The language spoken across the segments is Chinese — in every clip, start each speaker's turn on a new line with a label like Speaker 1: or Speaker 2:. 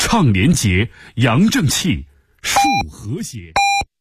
Speaker 1: 倡廉洁，扬正气，树和谐。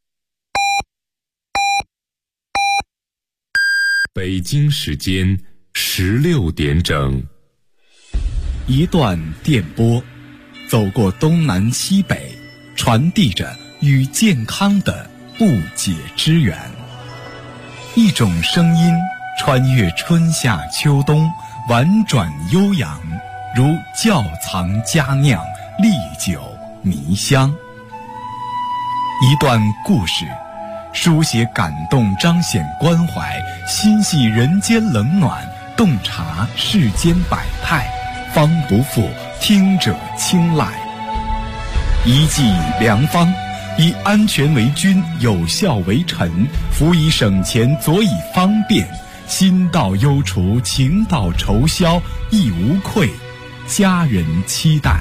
Speaker 2: 北京时间16点整。
Speaker 3: 一段电波，走过东南西北，传递着与健康的不解之缘。一种声音穿越春夏秋冬，婉转悠扬，如窖藏佳酿，历久弥香。一段故事，书写感动，彰显关怀，心系人间冷暖，洞察世间百态，方不负听者青睐。一剂良方，以安全为君，有效为臣，辅以省钱，佐以方便，心到忧除，情到愁消，亦无愧，家人期待。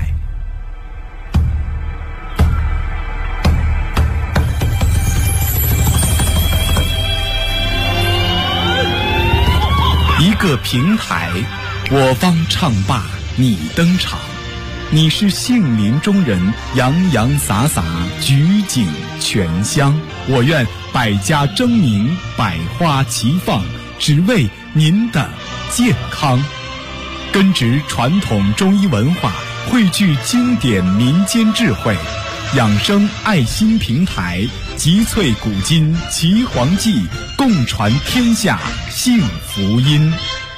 Speaker 3: 一个平台，我方唱罢你登场，你是杏林中人，洋洋洒洒，举景全香。我愿百家争鸣，百花齐放，只为您的健康。根植传统中医文化，汇聚经典民间智慧，养生爱心平台，集萃古今岐黄记，共传天下幸福音。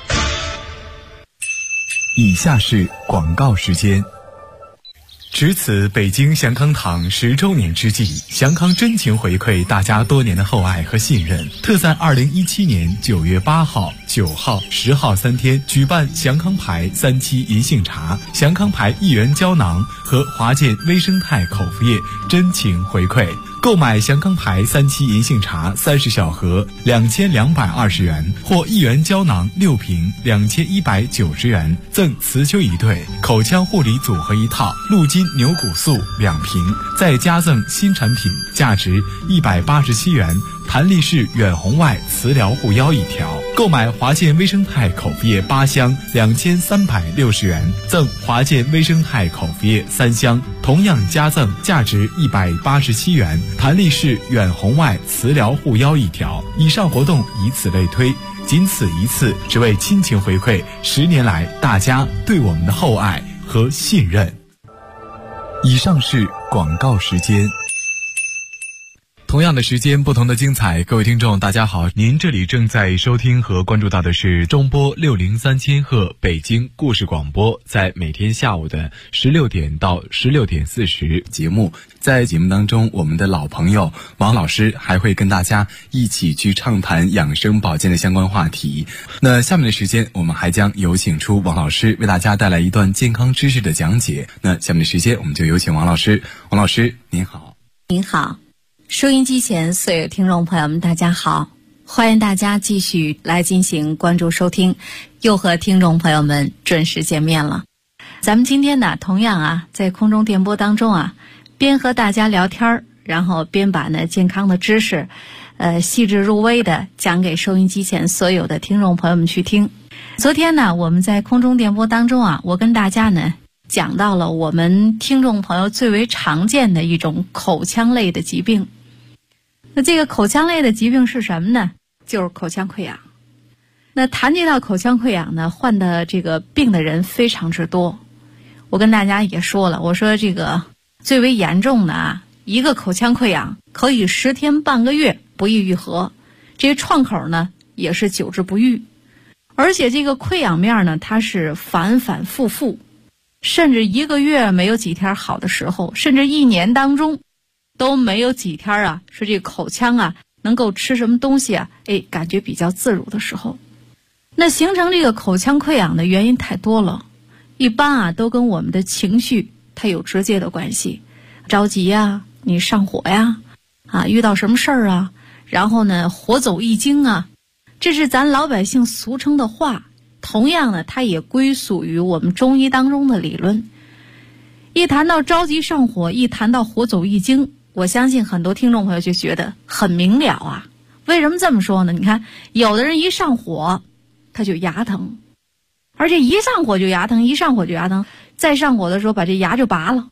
Speaker 3: 以下是广告时间。值此北京祥康堂10周年之际，祥康真情回馈大家多年的厚爱和信任，特在2017年9月8号、9号、10号3天举办祥康牌3期银杏茶、祥康牌1元胶囊和华健微生态口服液真情回馈。购买祥康牌3期银杏茶30小盒2220元，或1元胶囊6瓶2190元，赠雌丘1对，口腔护理组合1套，鹿筋牛骨素2瓶，再加赠新产品价值187元，弹力式远红外磁疗护腰1条。购买华健微生态口服液8箱2360元，赠华健微生态口服液3箱，同样加赠价值187元，弹力式远红外磁疗护腰1条。以上活动以此类推，仅此一次，只为亲情回馈10年来大家对我们的厚爱和信任。以上是广告时间。同样的时间，不同的精彩。各位听众大家好，您这里正在收听和关注到的是中波603千赫北京故事广播，在每天下午的16点到16点40节目。在节目当中，我们的老朋友王老师还会跟大家一起去畅谈养生保健的相关话题。那下面的时间，我们还将有请出王老师为大家带来一段健康知识的讲解。那下面的时间，我们就有请王老师。王老师您好。
Speaker 4: 您好，收音机前所有听众朋友们大家好，欢迎大家继续来进行关注收听，又和听众朋友们准时见面了。咱们今天呢，同样在空中电波当中边和大家聊天，然后边把健康的知识细致入微的讲给收音机前所有的听众朋友们去听。昨天呢，我们在空中电波当中我跟大家呢讲到了我们听众朋友最为常见的一种口腔类的疾病。那这个口腔类的疾病是什么呢？就是口腔溃疡。那谈及到口腔溃疡呢，患的这个病的人非常之多。我跟大家也说了，我说这个最为严重的一个口腔溃疡可以10天半个月不易愈合，这些创口呢也是久治不愈，而且这个溃疡面呢，它是反反复复，甚至1个月没有几天好的时候，甚至1年当中都没有几天是这个口腔能够吃什么东西感觉比较自如的时候。那形成这个口腔溃疡的原因太多了，一般都跟我们的情绪它有直接的关系。着急你上火遇到什么事儿然后呢火走一惊这是咱老百姓俗称的话。同样呢，它也归属于我们中医当中的理论。一谈到着急上火，一谈到火走一惊，我相信很多听众朋友就觉得很明了为什么这么说呢？你看，有的人一上火他就牙疼，而且一上火就牙疼，一上火就牙疼，再上火的时候把这牙就拔了，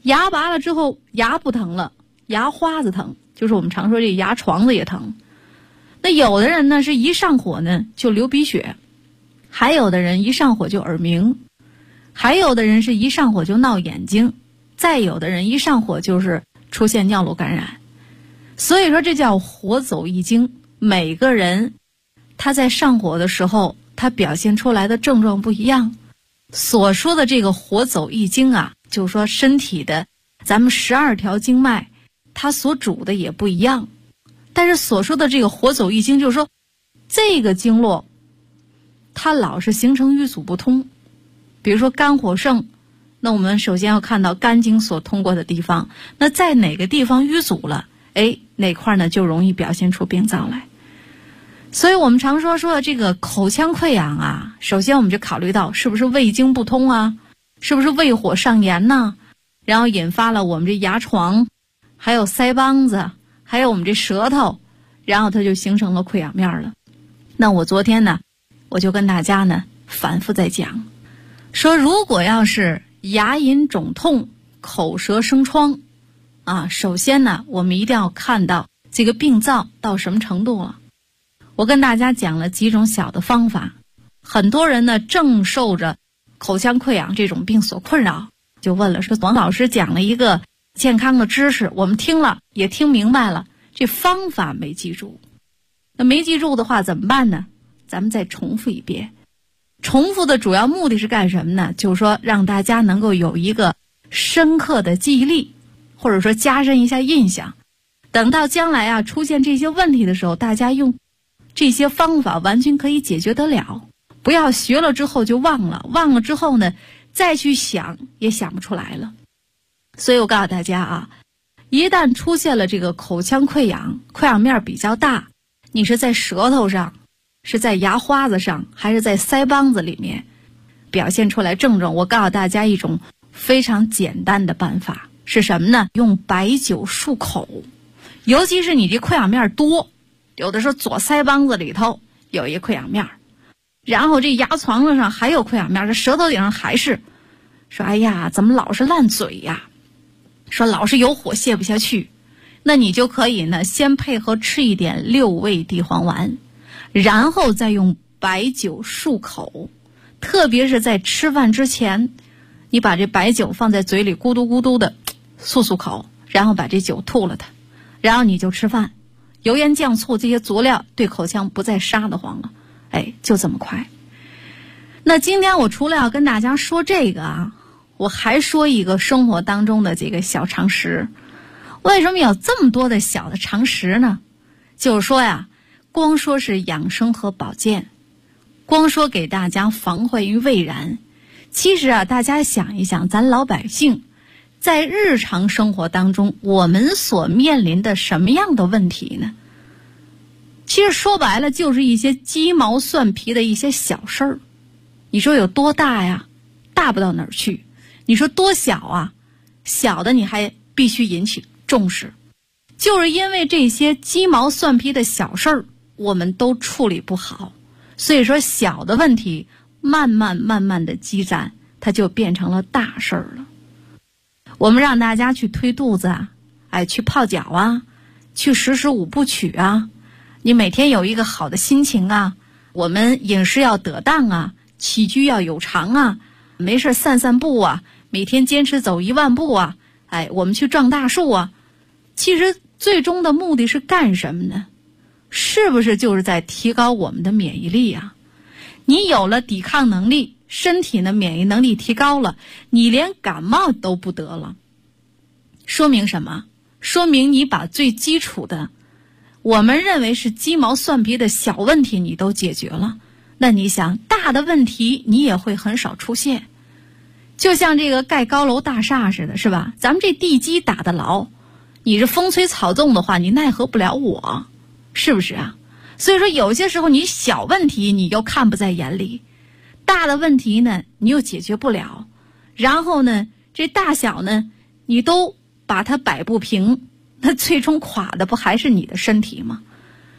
Speaker 4: 牙拔了之后牙不疼了，牙花子疼，就是我们常说这牙床子也疼。那有的人呢是一上火呢就流鼻血，还有的人一上火就耳鸣，还有的人是一上火就闹眼睛，再有的人一上火就是出现尿路感染。所以说这叫火走易经，每个人他在上火的时候他表现出来的症状不一样。所说的这个火走易经啊，就是说身体的咱们12条经脉它所主的也不一样。但是所说的这个火走易经，就是说这个经络它老是形成瘀阻不通。比如说肝火盛，那我们首先要看到肝经所通过的地方，那在哪个地方淤阻了，哪块呢就容易表现出病灶来。所以我们常说这个口腔溃疡啊，首先我们就考虑到是不是胃经不通啊，是不是胃火上炎呢，然后引发了我们这牙床，还有腮帮子，还有我们这舌头，然后它就形成了溃疡面了。那我昨天呢我就跟大家呢反复在讲，说如果要是牙龈肿痛、口舌生疮啊，首先呢我们一定要看到这个病灶到什么程度了。我跟大家讲了几种小的方法，很多人呢正受着口腔溃疡这种病所困扰，就问了，说王老师讲了一个健康的知识，我们听了也听明白了，这方法没记住。那没记住的话怎么办呢？咱们再重复一遍。重复的主要目的是干什么呢？就是说让大家能够有一个深刻的记忆力，或者说加深一下印象。等到将来啊出现这些问题的时候，大家用这些方法完全可以解决得了。不要学了之后就忘了，忘了之后呢再去想也想不出来了。所以我告诉大家啊，一旦出现了这个口腔溃疡，溃疡面比较大，你是在舌头上，是在牙花子上，还是在腮帮子里面表现出来症状，我告诉大家一种非常简单的办法是什么呢？用白酒漱口。尤其是你这溃疡面多，有的时候左腮帮子里头有一溃疡面，然后这牙床子上还有溃疡面，这舌头顶上还是，说哎呀怎么老是烂嘴呀，说老是有火泻不下去，那你就可以呢先配合吃一点6味地黄丸，然后再用白酒漱口。特别是在吃饭之前，你把这白酒放在嘴里咕嘟咕嘟的漱口，然后把这酒吐了它，然后你就吃饭。油盐酱醋这些佐料对口腔不再杀得慌了，就这么快。那今天我除了要跟大家说这个啊，我还说一个生活当中的这个小常识。为什么有这么多的小的常识呢？就是说呀，光说是养生和保健，光说给大家防患于未然，其实啊大家想一想，咱老百姓在日常生活当中我们所面临的什么样的问题呢？其实说白了就是一些鸡毛蒜皮的一些小事儿。你说有多大呀？大不到哪儿去。你说多小啊？小的你还必须引起重视。就是因为这些鸡毛蒜皮的小事儿我们都处理不好，所以说小的问题慢慢的积攒，它就变成了大事儿了。我们让大家去推肚子啊，去泡脚啊，去实5部曲啊，你每天有一个好的心情啊，我们饮食要得当啊，起居要有常啊，没事散散步啊，每天坚持走1万步啊，我们去撞大树啊。其实最终的目的是干什么呢？是不是就是在提高我们的免疫力啊？你有了抵抗能力，身体的免疫能力提高了，你连感冒都不得了。说明什么？说明你把最基础的我们认为是鸡毛蒜皮的小问题你都解决了，那你想大的问题你也会很少出现。就像这个盖高楼大厦似的，是吧？咱们这地基打得牢，你这风吹草动的话你奈何不了我，是不是啊？所以说有些时候你小问题你又看不在眼里，大的问题呢你又解决不了，然后呢这大小呢你都把它摆不平，那最终垮的不还是你的身体吗？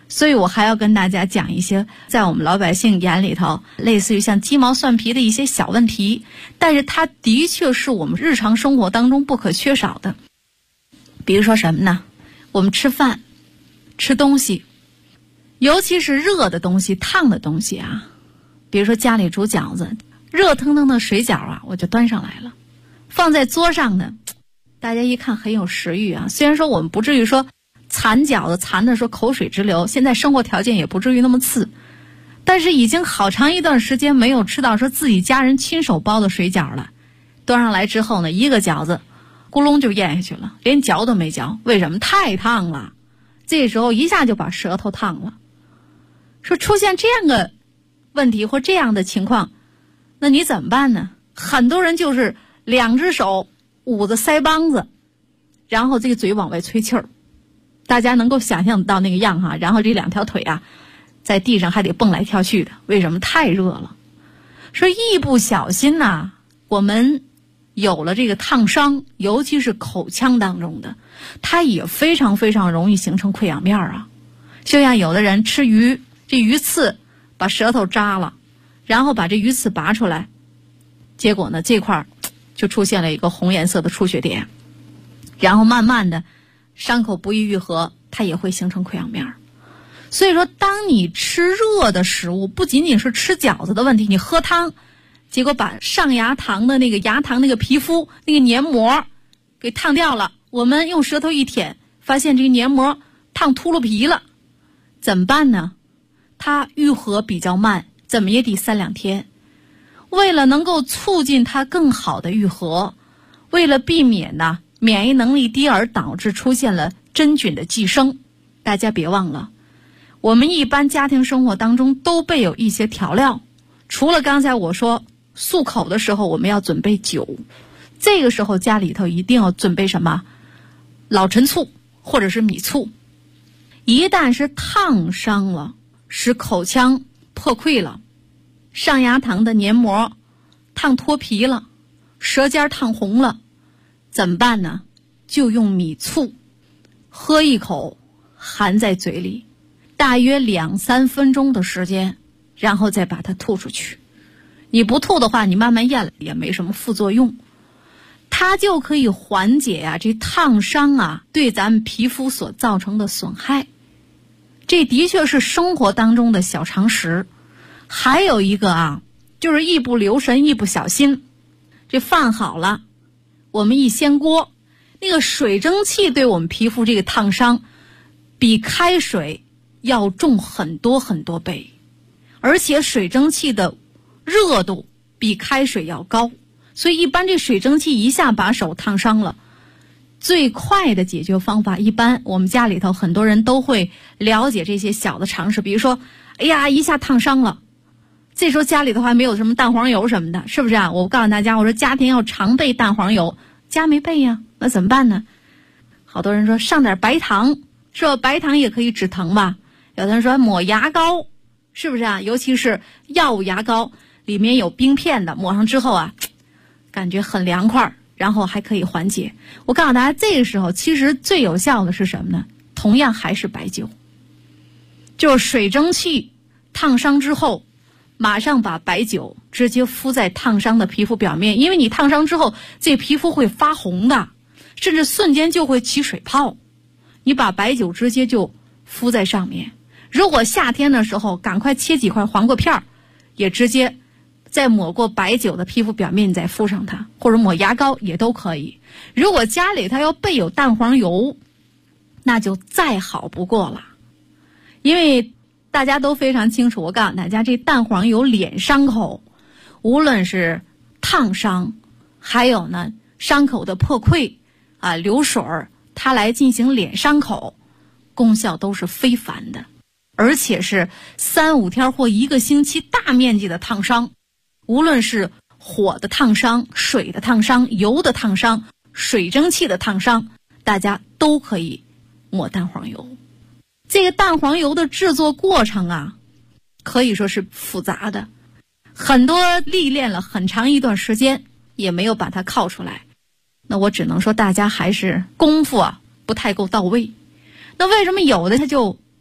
Speaker 4: 所以我还要跟大家讲一些在我们老百姓眼里头类似于像鸡毛蒜皮的一些小问题，但是它的确是我们日常生活当中不可缺少的。比如说什么呢？我们吃饭吃东西，尤其是热的东西烫的东西啊，比如说家里煮饺子，热腾腾的水饺啊我就端上来了，放在桌上呢，大家一看很有食欲啊。虽然说我们不至于说馋饺子馋的说口水直流，现在生活条件也不至于那么次，但是已经好长一段时间没有吃到说自己家人亲手包的水饺了。端上来之后呢，一个饺子咕隆就咽下去了，连嚼都没嚼。为什么？太烫了，这时候一下就把舌头烫了。说出现这样的问题或这样的情况，那你怎么办呢？很多人就是两只手捂着腮帮子，然后这个嘴往外吹气儿，大家能够想象到那个样哈。然后这两条腿啊在地上还得蹦来跳去的，为什么？太热了。说一不小心啊，我们有了这个烫伤，尤其是口腔当中的，它也非常非常容易形成溃疡面啊。就像有的人吃鱼，这鱼刺把舌头扎了，然后把这鱼刺拔出来，结果呢这块就出现了一个红颜色的出血点，然后慢慢的伤口不易愈合，它也会形成溃疡面。所以说当你吃热的食物，不仅仅是吃饺子的问题，你喝汤结果把上牙膛的那个牙膛那个皮肤那个黏膜给烫掉了，我们用舌头一舔，发现这个黏膜烫秃噜皮了，怎么办呢？它愈合比较慢，怎么也得3-2天。为了能够促进它更好的愈合，为了避免呢免疫能力低而导致出现了真菌的寄生，大家别忘了，我们一般家庭生活当中都备有一些调料，除了刚才我说漱口的时候我们要准备酒，这个时候家里头一定要准备什么？老陈醋或者是米醋。一旦是烫伤了，使口腔破溃了，上牙膛的黏膜烫脱皮了，舌尖烫红了，怎么办呢？就用米醋喝一口，含在嘴里，大约2-3分钟的时间，然后再把它吐出去。你不吐的话，你慢慢咽了也没什么副作用，它就可以缓解啊这烫伤啊对咱们皮肤所造成的损害。这的确是生活当中的小常识。还有一个啊，就是一不留神一不小心，这饭好了，我们一掀锅，那个水蒸气对我们皮肤这个烫伤比开水要重很多很多倍，而且水蒸气的热度比开水要高，所以一般这水蒸气一下把手烫伤了，最快的解决方法，一般我们家里头很多人都会了解这些小的常识。比如说哎呀一下烫伤了，这时候家里头还没有什么蛋黄油什么的，是不是啊？我告诉大家，我说家庭要常备蛋黄油，家没备呀，那怎么办呢？好多人说上点白糖，是吧？白糖也可以止疼吧。有的人说抹牙膏，是不是啊？尤其是药物牙膏里面有冰片的，抹上之后啊感觉很凉快，然后还可以缓解。我告诉大家，这个时候其实最有效的是什么呢？同样还是白酒，就是水蒸气烫伤之后，马上把白酒直接敷在烫伤的皮肤表面，因为你烫伤之后这皮肤会发红的，甚至瞬间就会起水泡，你把白酒直接就敷在上面。如果夏天的时候赶快切几块黄瓜片，也直接再抹过白酒的皮肤表面再敷上它，或者抹牙膏也都可以。如果家里它要备有蛋黄油，那就再好不过了。因为大家都非常清楚，我告诉大家，这蛋黄油脸伤口，无论是烫伤，还有呢伤口的破溃啊流水，它来进行脸伤口，功效都是非凡的，而且是3-5天或1个星期大面积的烫伤，无论是火的烫伤、水的烫伤、油的烫伤、水蒸气的烫伤，大家都可以抹蛋黄油。这个蛋黄油的制作过程啊，可以说是复杂的，很多历练了很长一段时间也没有把它靠出来。那我只能说大家还是功夫啊不太够到位。那为什么有的它就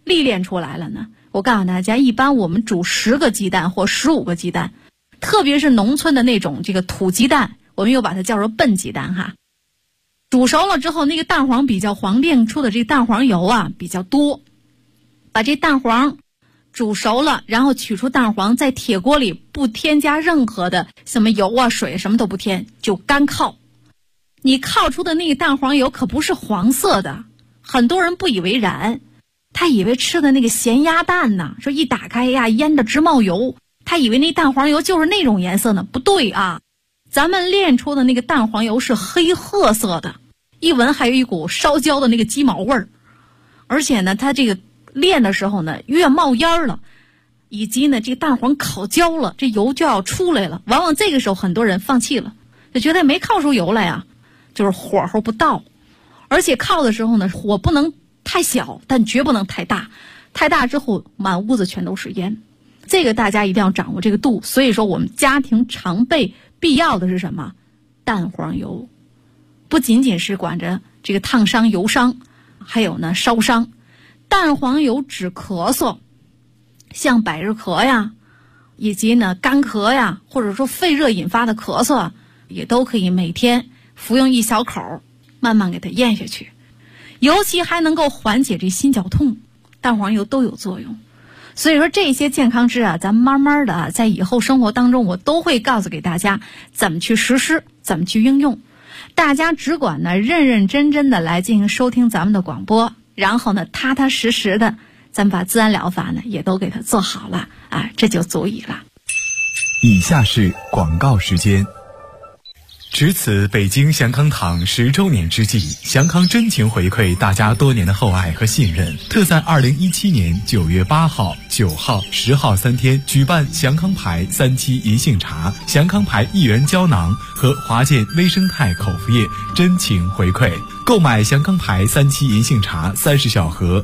Speaker 4: 历练出来了呢？我告诉大家，一般我们煮10个鸡蛋或15个鸡蛋，特别是农村的那种这个土鸡蛋，我们又把它叫做笨鸡蛋哈。煮熟了之后，那个蛋黄比较黄，炼出的这个蛋黄油啊比较多。把这蛋黄煮熟了，然后取出蛋黄，在铁锅里不添加任何的什么油啊水，什么都不添，就干靠。你靠出的那个蛋黄油可不是黄色的，很多人不以为然，他以为吃的那个咸鸭蛋呢，说一打开呀腌的直冒油，他以为那蛋黄油就是那种颜色呢，不对啊。咱们炼出的那个蛋黄油是黑褐色的，一闻还有一股烧焦的那个鸡毛味儿，而且呢它这个炼的时候呢越冒烟了，以及呢这个蛋黄烤焦了，这油就要出来了，往往这个时候很多人放弃了，就觉得没烤出油来呀，就是火候不到。而且烤的时候呢，火不能太小，但绝不能太大，太大之后满屋子全都是烟，这个大家一定要掌握这个度。所以说我们家庭常备必要的是什么？蛋黄油。不仅仅是管着这个烫伤油伤，还有呢烧伤。蛋黄油止咳嗽，像百日咳呀，以及呢干咳呀，或者说肺热引发的咳嗽啊，也都可以每天服用1小口，慢慢给它咽下去。尤其还能够缓解这心绞痛，蛋黄油都有作用。所以说这些健康知识啊，咱们慢慢的啊，在以后生活当中我都会告诉给大家怎么去实施，怎么去应用。大家只管呢认认真真的来进行收听咱们的广播，然后呢踏踏实实的咱们把自然疗法呢也都给它做好了啊，这就足矣了。
Speaker 3: 以下是广告时间。值此北京祥康堂10周年之际，祥康真情回馈大家多年的厚爱和信任，特在2017年9月8号、9号、10号3天举办祥康牌3期银杏茶、祥康牌1元胶囊和华健微生态口服液真情回馈。购买祥康牌3期银杏茶30小盒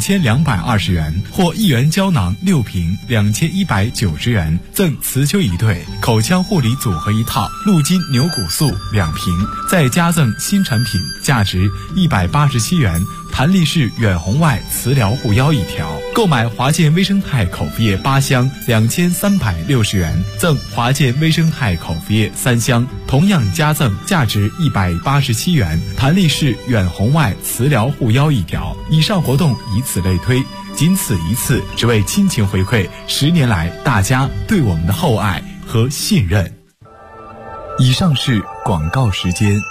Speaker 3: 2220元，或1元胶囊6瓶2190元，赠磁灸1对，口腔护理组合1套，鹿筋牛骨素2瓶，再加赠新产品价值187元，弹力式远红外磁疗护腰1条。购买华健微生态口服液8箱2360元，赠华健微生态口服液3箱，同样加赠价值187元，弹力式远红外磁疗护腰1条。以上活动以此类推，仅此一次，只为亲情回馈10年来大家对我们的厚爱和信任。以上是广告时间。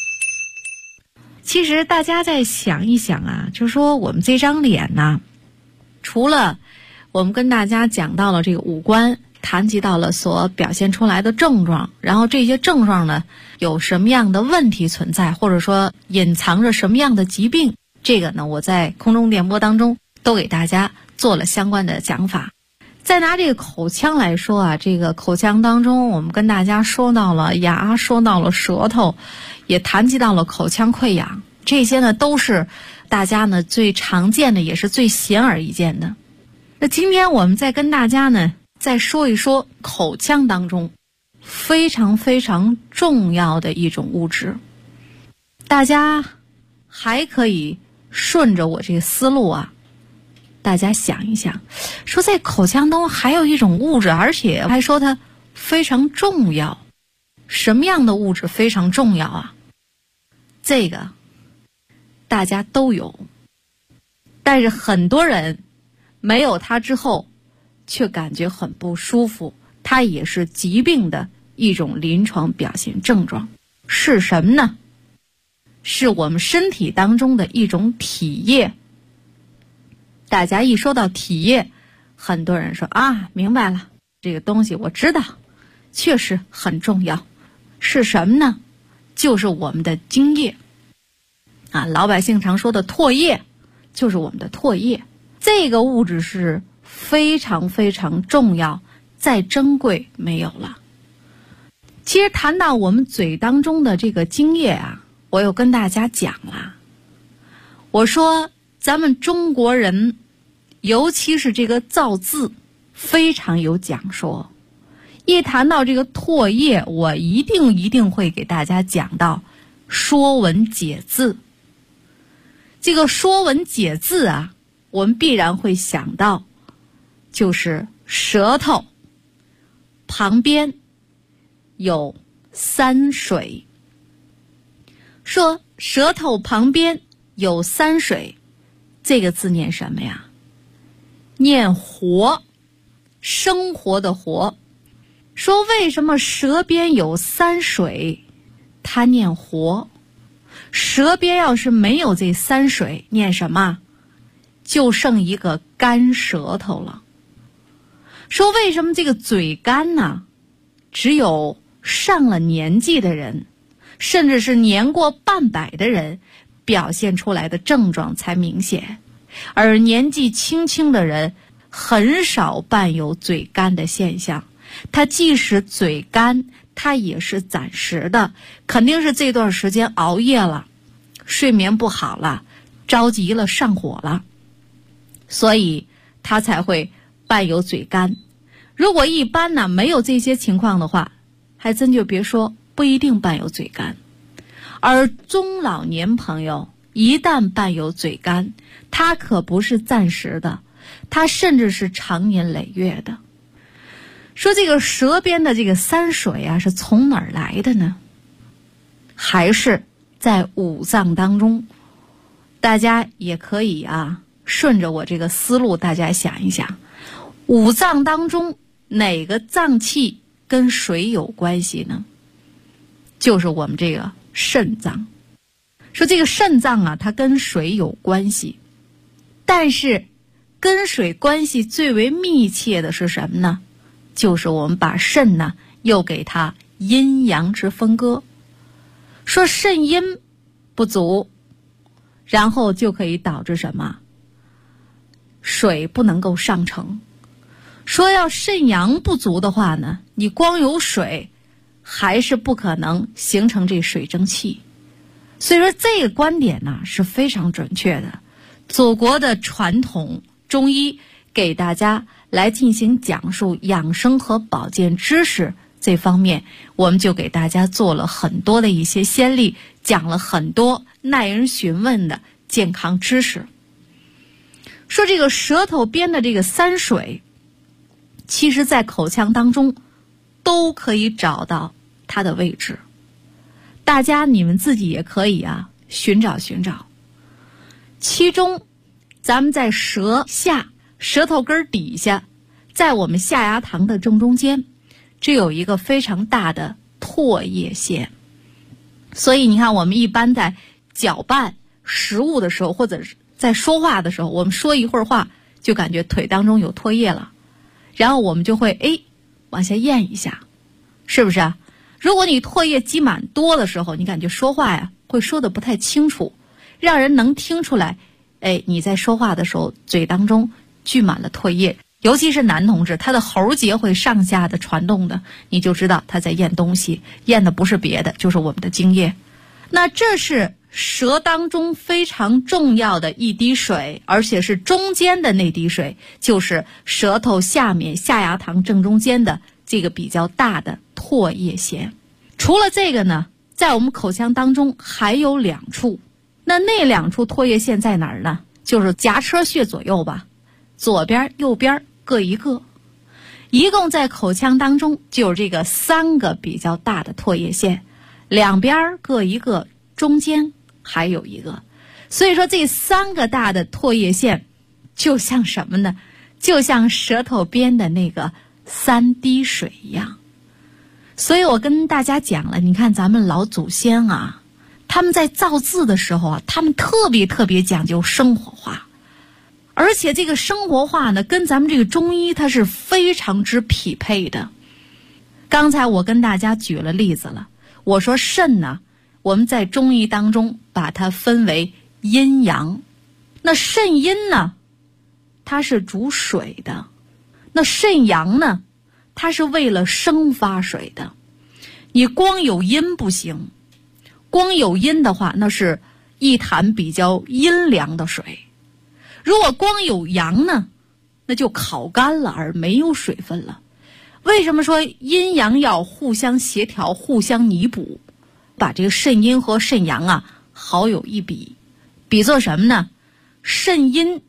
Speaker 4: 其实大家再想一想啊，就说我们这张脸呢，除了我们跟大家讲到了这个五官，谈及到了所表现出来的症状，然后这些症状呢有什么样的问题存在，或者说隐藏着什么样的疾病，这个呢我在空中电波当中都给大家做了相关的讲法。再拿这个口腔来说啊，这个口腔当中我们跟大家说到了牙，说到了舌头，也谈及到了口腔溃疡，这些呢都是大家呢最常见的，也是最显而易见的。那今天我们再跟大家呢再说一说口腔当中非常非常重要的一种物质。大家还可以顺着我这个思路啊，大家想一想，说在口腔中还有一种物质，而且还说它非常重要。什么样的物质非常重要啊？这个大家都有，但是很多人没有它之后却感觉很不舒服，它也是疾病的一种临床表现症状。是什么呢？是我们身体当中的一种体液。大家一说到体液，很多人说啊，明白了，这个东西我知道，确实很重要。是什么呢？就是我们的精液啊，老百姓常说的唾液，就是我们的唾液。这个物质是非常非常重要，再珍贵没有了。其实谈到我们嘴当中的这个精液啊，我又跟大家讲了，我说咱们中国人尤其是这个造字非常有讲说，一谈到这个唾液，我一定会给大家讲到说文解字。这个说文解字啊， 我们必然会想到，就是舌头旁边有三水。说舌头旁边有三水，这个字念什么呀？念活，生活的活。说为什么舌边有三水？它念活。舌边要是没有这三水，念什么？就剩一个干舌头了。说为什么这个嘴干呢？只有上了年纪的人，甚至是年过半百的人，表现出来的症状才明显，而年纪轻轻的人很少伴有嘴干的现象。它即使嘴干，它也是暂时的，肯定是这段时间熬夜了，睡眠不好了，着急了，上火了，所以它才会伴有嘴干。如果一般呢没有这些情况的话，还真就别说，不一定伴有嘴干。而中老年朋友一旦伴有嘴干，它可不是暂时的，它甚至是长年累月的。说这个舌边的这个三水啊，是从哪儿来的呢？还是在五脏当中。大家也可以顺着我这个思路，大家想一想，五脏当中哪个脏器跟水有关系呢？就是我们这个肾脏。说这个肾脏它跟水有关系，但是跟水关系最为密切的是什么呢？就是我们把肾呢又给它阴阳之分割。说肾阴不足，然后就可以导致什么？水不能够上承。说要肾阳不足的话呢，你光有水还是不可能形成这水蒸气。所以说这个观点呢是非常准确的。祖国的传统中医给大家来进行讲述养生和保健知识这方面，我们就给大家做了很多的一些先例，讲了很多耐人寻味的健康知识。说这个舌头边的这个三水，其实在口腔当中都可以找到它的位置。大家你们自己也可以寻找寻找。其中咱们在舌下舌头根底下，在我们下牙膛的正中间，这有一个非常大的唾液腺。所以你看，我们一般在搅拌食物的时候，或者是在说话的时候，我们说一会儿话就感觉腿当中有唾液了，然后我们就会往下咽一下，是不是？如果你唾液积满多的时候，你感觉说话会说得不太清楚，让人能听出来你在说话的时候嘴当中聚满了唾液。尤其是男同志，他的喉结会上下的传动的，你就知道他在咽东西，咽的不是别的，就是我们的津液。那这是舌当中非常重要的一滴水，而且是中间的那滴水，就是舌头下面下牙膛正中间的这个比较大的唾液腺。除了这个呢，在我们口腔当中还有两处，那两处唾液腺在哪儿呢？就是颊车穴左右吧，左边右边各一个，一共在口腔当中就有这个3个比较大的唾液腺，两边各一个，中间还有一个。所以说这3个大的唾液腺就像什么呢？就像舌头边的那个3滴水一样。所以我跟大家讲了，你看咱们老祖先他们在造字的时候他们特别讲究生活化。而且这个生活化呢，跟咱们这个中医它是非常之匹配的。刚才我跟大家举了例子了，我说肾呢，我们在中医当中把它分为阴阳。那肾阴呢，它是主水的；那肾阳呢，它是为了生发水的。你光有阴不行，光有阴的话，那是一潭比较阴凉的水。如果光有阳呢，那就烤干了而没有水分了。为什么说阴阳要互相协调，互相弥补，把这个肾阴和肾阳好有一比？比作什么呢？肾阴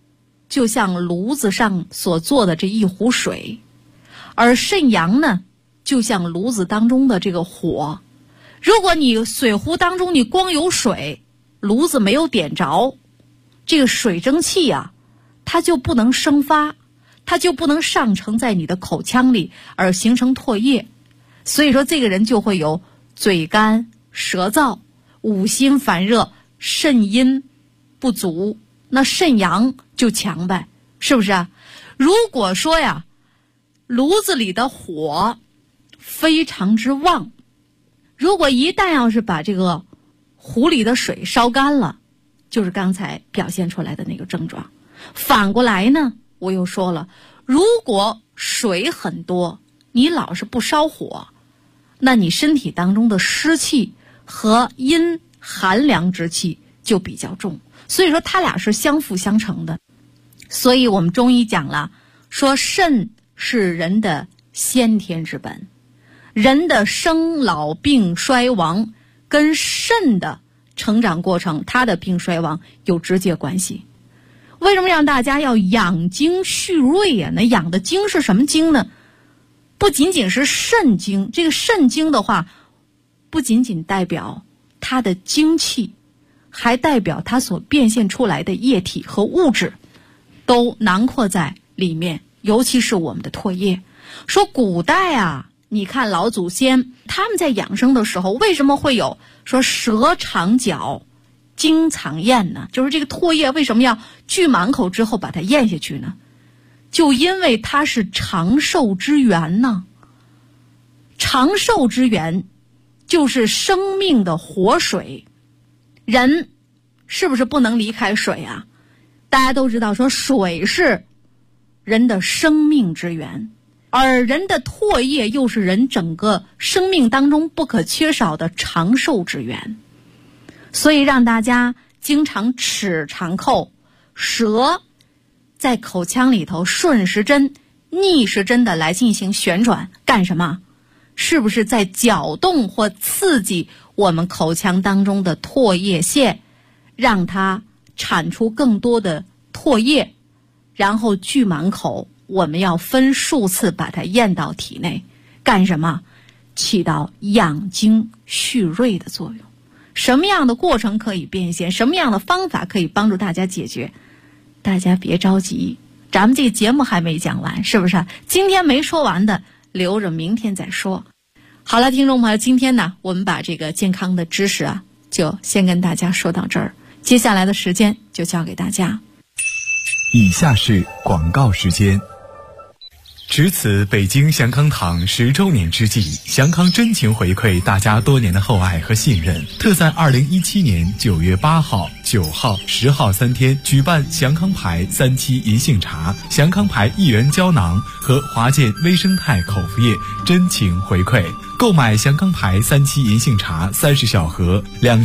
Speaker 4: 就像炉子上所做的这一壶水，而肾阳呢，就像炉子当中的这个火。如果你水壶当中你光有水，炉子没有点着，这个水蒸气啊，它就不能生发，它就不能上承在你的口腔里而形成唾液。所以说这个人就会有嘴干、舌燥、五心烦热、肾阴不足，那肾阳就强呗，是不是啊？如果说呀，炉子里的火非常之旺，如果一旦要是把这个壶里的水烧干了，就是刚才表现出来的那个症状。反过来呢，我又说了，如果水很多，你老是不烧火，那你身体当中的湿气和阴寒凉之气就比较重，所以说它俩是相辅相成的。所以我们中医讲了，说肾是人的先天之本，人的生老病衰亡跟肾的成长过程，它的病衰亡有直接关系。为什么让大家要养精蓄锐呀？那养的精是什么精呢？不仅仅是肾精，这个肾精的话，不仅仅代表它的精气，还代表它所变现出来的液体和物质，都囊括在里面，尤其是我们的唾液。说古代啊，你看老祖先他们在养生的时候，为什么会有说舌长角精藏咽呢？就是这个唾液为什么要聚满口之后把它咽下去呢？就因为它是长寿之源呢。长寿之源就是生命的活水，人是不是不能离开水啊？大家都知道说水是人的生命之源，而人的唾液又是人整个生命当中不可缺少的长寿之源。所以让大家经常齿常扣，舌在口腔里头顺时针、逆时针的来进行旋转，干什么？是不是在搅动或刺激我们口腔当中的唾液腺，让它产出更多的唾液，然后聚满口，我们要分数次把它咽到体内，干什么？起到养精蓄锐的作用。什么样的过程可以变现？什么样的方法可以帮助大家解决？大家别着急，咱们这个节目还没讲完，是不是？今天没说完的，留着明天再说。好了，听众朋友，今天呢，我们把这个健康的知识啊，就先跟大家说到这儿。接下来的时间就交给大家。
Speaker 3: 以下是广告时间。值此北京祥康堂10周年之际，祥康真情回馈大家多年的厚爱和信任，特在2017年9月8号、9号、10号3天举办祥康牌3期银杏茶、祥康牌1元胶囊和华健微生态口服液真情回馈。购买祥康牌3期银杏茶30小盒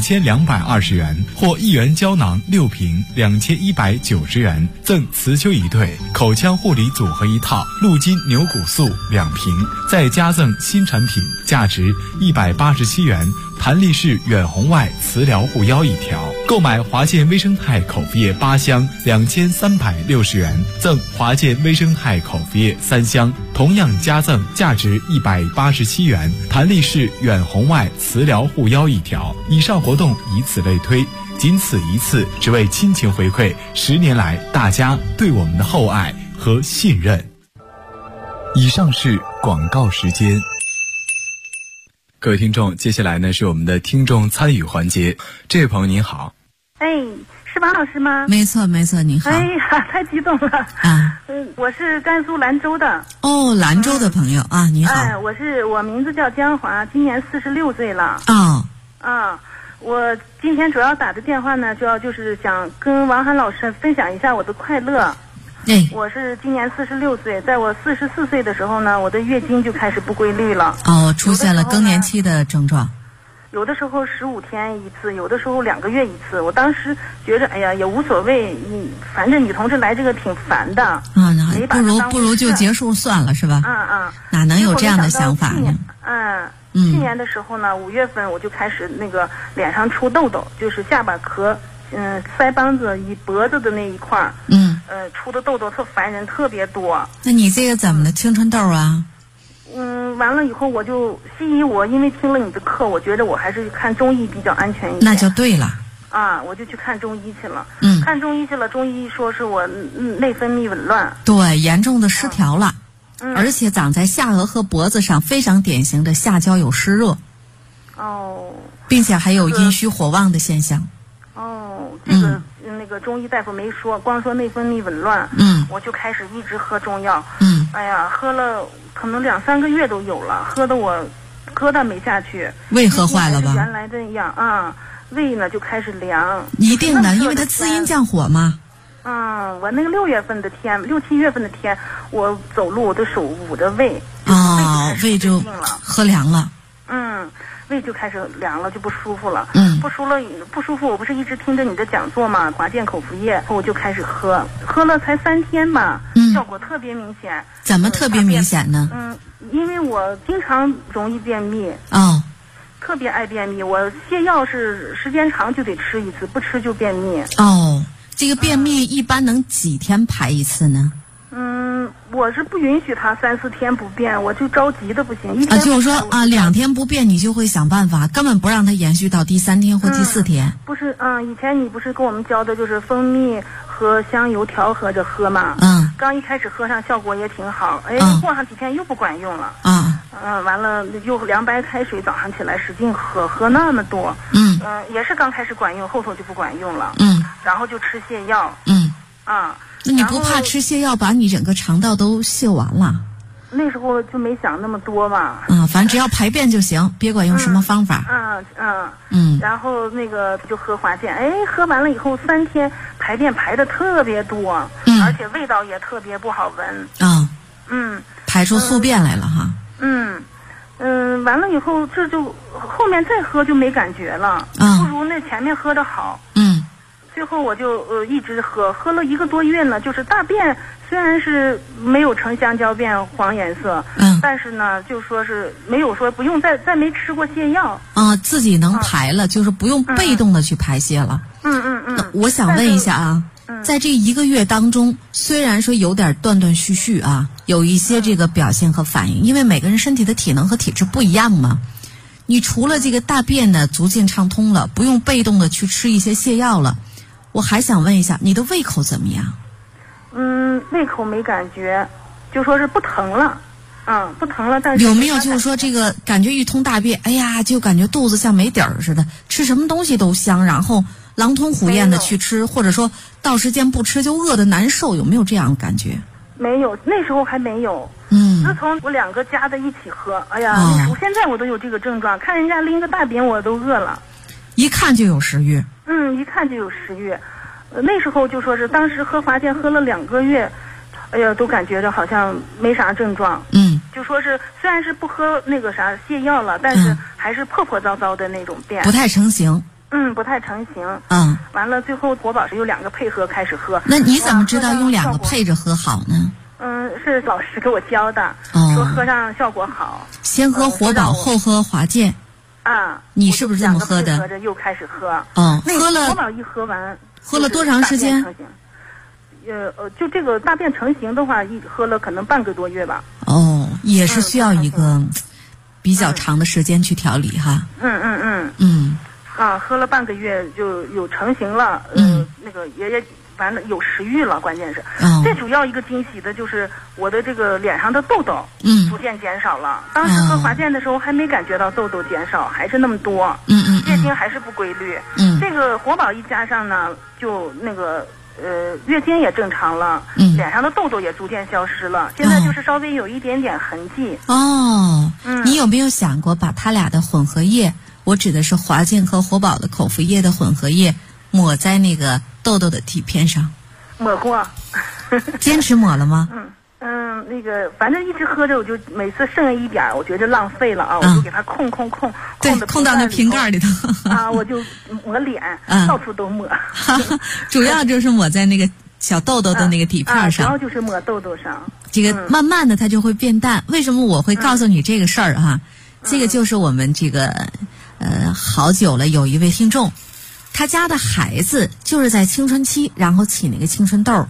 Speaker 3: 2220元，或1元胶囊6瓶2190元，赠雌丘1对，口腔护理组合1套，鹿筋牛骨素2瓶，再加赠新产品价值187元，弹力式远红外磁疗护腰1条。购买华健微生态口服液8箱2360元，赠华健微生态口服液3箱，同样加赠价值187元，弹力式远红外磁疗护腰1条。以上活动以此类推，仅此一次，只为亲情回馈10年来大家对我们的厚爱和信任。以上是广告时间。各位听众，接下来呢是我们的听众参与环节。这位朋友您好。
Speaker 5: 哎，是王老师吗？
Speaker 4: 没错没错，您好。
Speaker 5: 哎呀，太激动了
Speaker 4: 啊！
Speaker 5: 我是甘肃兰州的。
Speaker 4: 哦，兰州的朋友啊，你好。
Speaker 5: 哎，我名字叫江华，今年46岁了。
Speaker 4: 哦。
Speaker 5: 啊，我今天主要打的电话呢，就是想跟王涵老师分享一下我的快乐。
Speaker 4: 哎，
Speaker 5: 我是今年46岁，在我44岁的时候呢，我的月经就开始不规律了。
Speaker 4: 哦，出现了更年期的症状。
Speaker 5: 有的时候15天一次，有的时候2个月一次。我当时觉着，哎呀，也无所谓，反正女同志来这个挺烦的。啊，
Speaker 4: 那不如就结束算了，是吧？哪能有这样的想法呢？
Speaker 5: 去年的时候呢，5月份我就开始那个脸上出痘痘，就是下巴壳、腮帮子以脖子的那一块儿。 出的痘痘特烦人，特别多。
Speaker 4: 那你这个怎么的青春痘啊？
Speaker 5: 完了以后我就西医，我因为听了你的课，我觉得我还是看中医比较安全一点。
Speaker 4: 那就对了。
Speaker 5: 我就去看中医去了。看中医去了，中医说是我内分泌紊乱，
Speaker 4: 对，严重的失调了。而且长在下颚和脖子上，非常典型的下焦有湿热。并且还有阴虚火旺的现象。
Speaker 5: 这个那个中医大夫没说，光说内分泌紊乱。我就开始一直喝中药。哎呀，喝了可能2-3个月都有了，喝的我疙瘩没下去。
Speaker 4: 胃喝坏了吧？
Speaker 5: 原来这样啊，胃呢就开始凉。
Speaker 4: 一定的，因为它滋阴降火嘛。
Speaker 5: 我那个6、7月份的天，我走路我的手捂着胃。
Speaker 4: 胃就喝凉了。
Speaker 5: 胃就开始凉了，就不舒服了。不舒服，我不是一直听着你的讲座嘛，华健口服液，我就开始喝了才3天吧，效果特别明显。
Speaker 4: 怎么特别明显呢？
Speaker 5: 因为我经常容易便秘。特别爱便秘，我泻药是时间长就得吃一次，不吃就便秘。
Speaker 4: 这个便秘一般能几天排一次呢？
Speaker 5: 我是不允许他3-4天不便，我就着急的不行。一天
Speaker 4: 就是说2天不便，你就会想办法，根本不让它延续到第3天或第4天。
Speaker 5: 不是，以前你不是跟我们教的就是蜂蜜和香油调和着喝嘛？刚一开始喝上效果也挺好，过上几天又不管用了。完了又凉白开水，早上起来使劲喝那么多。也是刚开始管用，后头就不管用了。然后就吃泻药。
Speaker 4: 那你不怕吃泻药把你整个肠道都泻完了？
Speaker 5: 那时候就没想那么多吧。
Speaker 4: 反正只要排便就行，别管用什么方法。
Speaker 5: 然后那个就喝华健，喝完了以后3天排便排的特别多，而且味道也特别不好闻。
Speaker 4: 排出宿便来了哈。
Speaker 5: 完了以后这就后面再喝就没感觉了，不如那前面喝的好。最后我就一直喝了1个多月呢，就是大便虽然是没有呈香蕉便黄颜色，但是呢就说是没有说不用再没吃过泻药。自己能排了，就是不用被动的去排泄了。我想问一下啊，在这1个月当中，虽然说有点断断续续啊，有一些这个表现和反应，因为每个人身体的体能和体质不一样嘛。你除了这个大便呢逐渐畅通了，不用被动的去吃一些泻药了，我还想问一下，你的胃口怎么样？胃口没感觉，就说是不疼了。不疼了，但是
Speaker 4: 有没有就是说这个感觉一通大便，哎呀，就感觉肚子像没底儿似的，吃什么东西都香，然后狼吞虎咽的去吃，或者说到时间不吃就饿得难受，有没有这样的感觉？
Speaker 5: 没有，那时候还没有。自从我2个加在一起喝，哎呀，我现在我都有这个症状，看人家拎个大饼我都饿了，
Speaker 4: 一看就有食欲。
Speaker 5: 一看就有食欲。那时候就说是当时喝华健喝了2个月，哎呀，都感觉着好像没啥症状。就说是虽然是不喝那个啥泻药了，但是还是破破糟糟的那种便，
Speaker 4: 不太成型。
Speaker 5: 不太成型。完了最后活宝是有2个配合开始喝。
Speaker 4: 那你怎么知道用2个配着喝好呢？
Speaker 5: 是老师给我教的，说喝上效果好。
Speaker 4: 先喝活宝，后喝华健。你是不是这么喝的？
Speaker 5: 喝着又开始喝。
Speaker 4: 喝了
Speaker 5: 活宝一喝完，
Speaker 4: 喝了多长时间？
Speaker 5: 就这个大便成型的话，喝了可能半个多月吧。
Speaker 4: 也是需要一个比较长的时间去调理哈。
Speaker 5: 喝了半个月就有成型了。那个也完了有食欲了，关键是。最主要一个惊喜的就是我的这个脸上的痘痘逐渐减少了。当时喝华健的时候还没感觉到痘痘减少，还是那么多。月经还是不规律。这个活宝一加上呢，就那个月经也正常了，脸上的痘痘也逐渐消失了，现在就是稍微有一点点痕迹。
Speaker 4: 你有没有想过把它俩的混合液，我指的是华健和活宝的口服液的混合液，抹在那个痘痘的底片上？
Speaker 5: 抹过。
Speaker 4: 坚持抹了吗？
Speaker 5: 那个反正一直喝着，我就每次剩一点，我觉得浪费了啊，我就给它控到那瓶盖里头我就抹脸，到处都抹。
Speaker 4: 主要就是抹在那个小痘痘的那个底片上。
Speaker 5: 主要就是抹痘痘上。
Speaker 4: 这个慢慢的它就会变淡。为什么我会告诉你这个事儿哈？这个就是我们这个好久了，有一位听众，他家的孩子就是在青春期，然后起那个青春痘。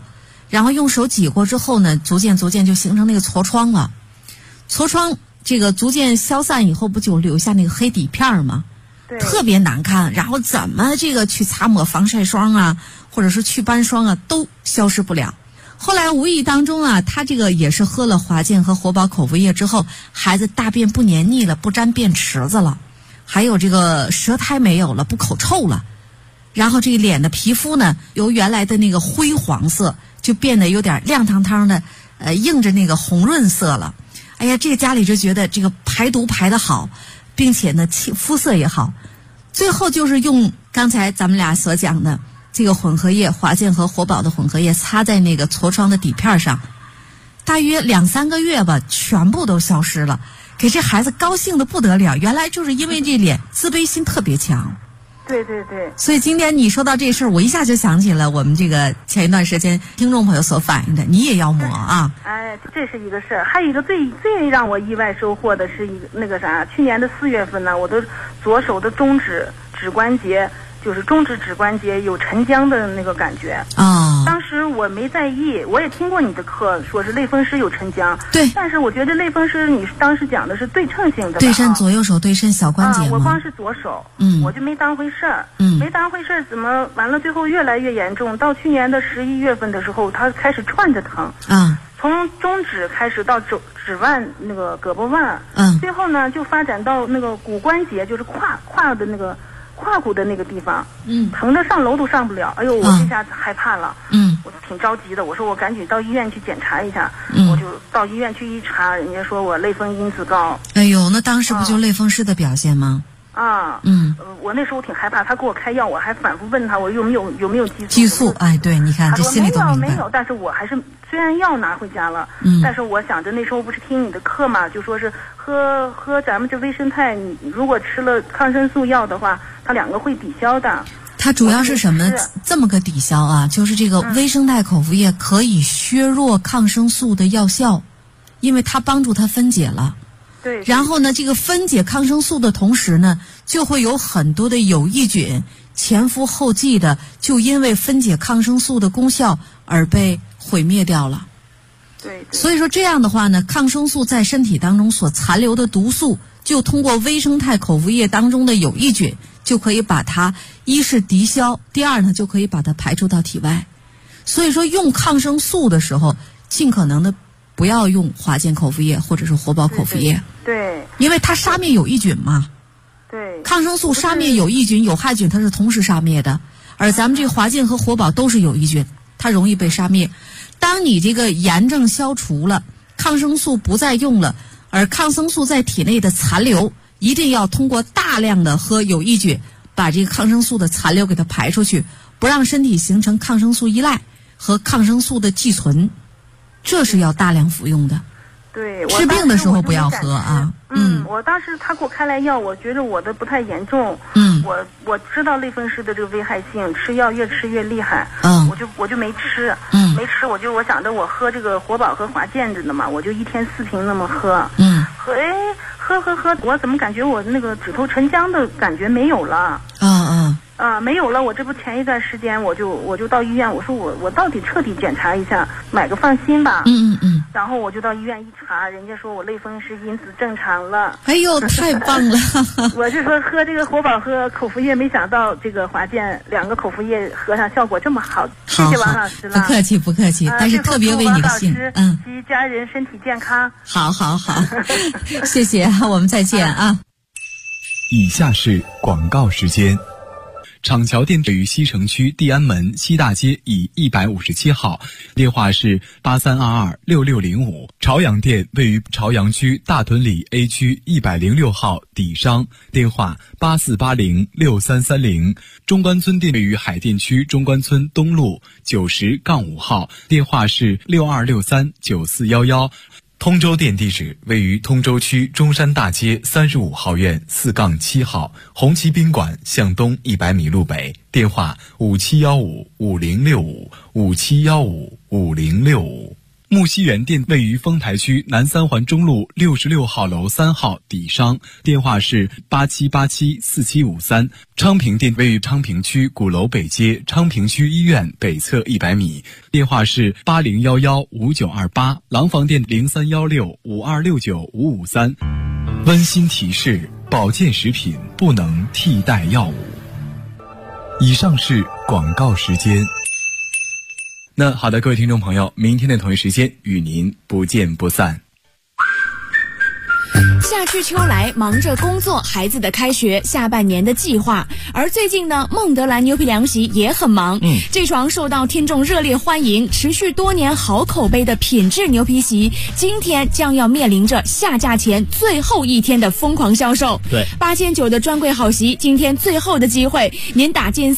Speaker 4: 然后用手挤过之后呢，逐渐就形成那个痤疮了。痤疮这个逐渐消散以后，不就留下那个黑底片吗？
Speaker 5: 对，
Speaker 4: 特别难看。然后怎么这个去擦抹防晒霜啊，或者是祛斑霜啊，都消失不了。后来无意当中啊，他这个也是喝了华健和活宝口服液之后，孩子大便不黏腻了，不沾便池子了，还有这个舌苔没有了，不口臭了。然后这个脸的皮肤呢，由原来的那个灰黄色就变得有点亮堂堂的，映着那个红润色了。哎呀，这个家里就觉得这个排毒排得好，并且呢肤色也好。最后就是用刚才咱们俩所讲的这个混合液，华健和活宝的混合液擦在那个痤疮的底片上，大约2-3个月吧，全部都消失了，给这孩子高兴的不得了。原来就是因为这脸自卑心特别强。
Speaker 5: 对对对，
Speaker 4: 所以今天你说到这事儿，我一下就想起了我们这个前一段时间听众朋友所反映的，你也要抹啊。
Speaker 5: 哎，这是一个事儿。还有一个最让我意外收获的是一个那个啥，去年的4月份呢，我的左手的中指关节，就是中指指关节有沉僵的那个感觉
Speaker 4: 啊。
Speaker 5: 当时我没在意，我也听过你的课，说是类风湿有沉僵。
Speaker 4: 对。
Speaker 5: 但是我觉得类风湿你当时讲的是对称性的吧？
Speaker 4: 对称左右手对称小关节吗？
Speaker 5: 我光是左手，我就没当回事儿，没当回事儿，怎么完了？最后越来越严重，到去年的11月份的时候，它开始串着疼
Speaker 4: 啊。
Speaker 5: 从中指开始到指腕那个胳膊腕，最后呢就发展到那个骨关节，就是胯的那个胯骨的那个地方，疼得上楼都上不了。哎呦，我这下子害怕了，我就挺着急的。我说我赶紧到医院去检查一下，我就到医院去一查，人家说我类风因子高。
Speaker 4: 哎呦，那当时不就类风湿的表现吗？
Speaker 5: 我那时候挺害怕，他给我开药，我还反复问他我有没有
Speaker 4: 激素。哎，对，你看这心里都明白。
Speaker 5: 没有，但是我还是虽然药拿回家了，但是我想着那时候不是听你的课嘛，就说是喝咱们这微生态，你如果吃了抗生素药的话，它2个会抵消的。
Speaker 4: 它主要是什么？这么个抵消啊，就是这个微生态口服液可以削弱抗生素的药效，因为它帮助它分解了。
Speaker 5: 对。
Speaker 4: 然后呢，这个分解抗生素的同时呢，就会有很多的有益菌前赴后继的，就因为分解抗生素的功效而被毁灭掉了。
Speaker 5: 对。
Speaker 4: 所以说这样的话呢，抗生素在身体当中所残留的毒素，就通过微生态口服液当中的有益菌，就可以把它一是抵消，第二呢就可以把它排出到体外。所以说用抗生素的时候，尽可能的不要用华健口服液或者是活宝口服液。
Speaker 5: 对。
Speaker 4: 因为它杀灭有益菌嘛。
Speaker 5: 对。
Speaker 4: 抗生素杀灭有益菌、有害菌，它是同时杀灭的，而咱们这华健和活宝都是有益菌，它容易被杀灭。当你这个炎症消除了，抗生素不再用了，而抗生素在体内的残留，一定要通过大量的喝有益菌，把这个抗生素的残留给它排出去，不让身体形成抗生素依赖和抗生素的寄存，这是要大量服用的。
Speaker 5: 对，
Speaker 4: 治病的时候不要喝啊。
Speaker 5: 我当时他给我开来药，我觉得我的不太严重。我知道类风湿的这个危害性，吃药越吃越厉害。我就没吃。我想着我喝这个活宝和华健着呢嘛，我就1天4瓶那么喝。喝，我怎么感觉我那个指头沉僵的感觉没有了？没有了。我这不前一段时间我就到医院，我说我到底彻底检查一下，买个放心吧。然后我就到医院一查，人家说我类风湿因子正常了。
Speaker 4: 哎呦，太棒了！
Speaker 5: 我就说喝这个活宝和口服液，没想到这个华健2个口服液喝上效果这么好。谢谢王老师了。
Speaker 4: 不客气，但是特别为你的幸。
Speaker 5: 及家人身体健康。
Speaker 4: 好，谢谢，我们再见啊。
Speaker 3: 以下是广告时间。厂桥店位于西城区地安门西大街以157号，电话是83226605。朝阳店位于朝阳区大屯里 A 区106号底商，电话84806330。中关村店位于海淀区中关村东路90-5号，电话是62639411。通州店地址位于通州区中山大街35号院4-7号，红旗宾馆向东100米路北，电话57155065，57155065。 木樨园店位于丰台区南三环中路66号楼3号底商，电话是87874753。昌平店位于昌平区鼓楼北街昌平区医院北侧100米，电话是80115928。廊坊店031652695553。温馨提示：保健食品不能替代药物。以上是广告时间。那好的，各位听众朋友，明天的同一时间与您不见不散。
Speaker 6: 夏去秋来，忙着工作、孩子的开学、下半年的计划。而最近呢，孟德兰牛皮凉席也很忙。这床受到听众热烈欢迎、持续多年好口碑的品质牛皮席，今天将要面临着下架前最后一天的疯狂销售。
Speaker 7: 对
Speaker 6: ，8900的专柜好席，今天最后的机会，您打进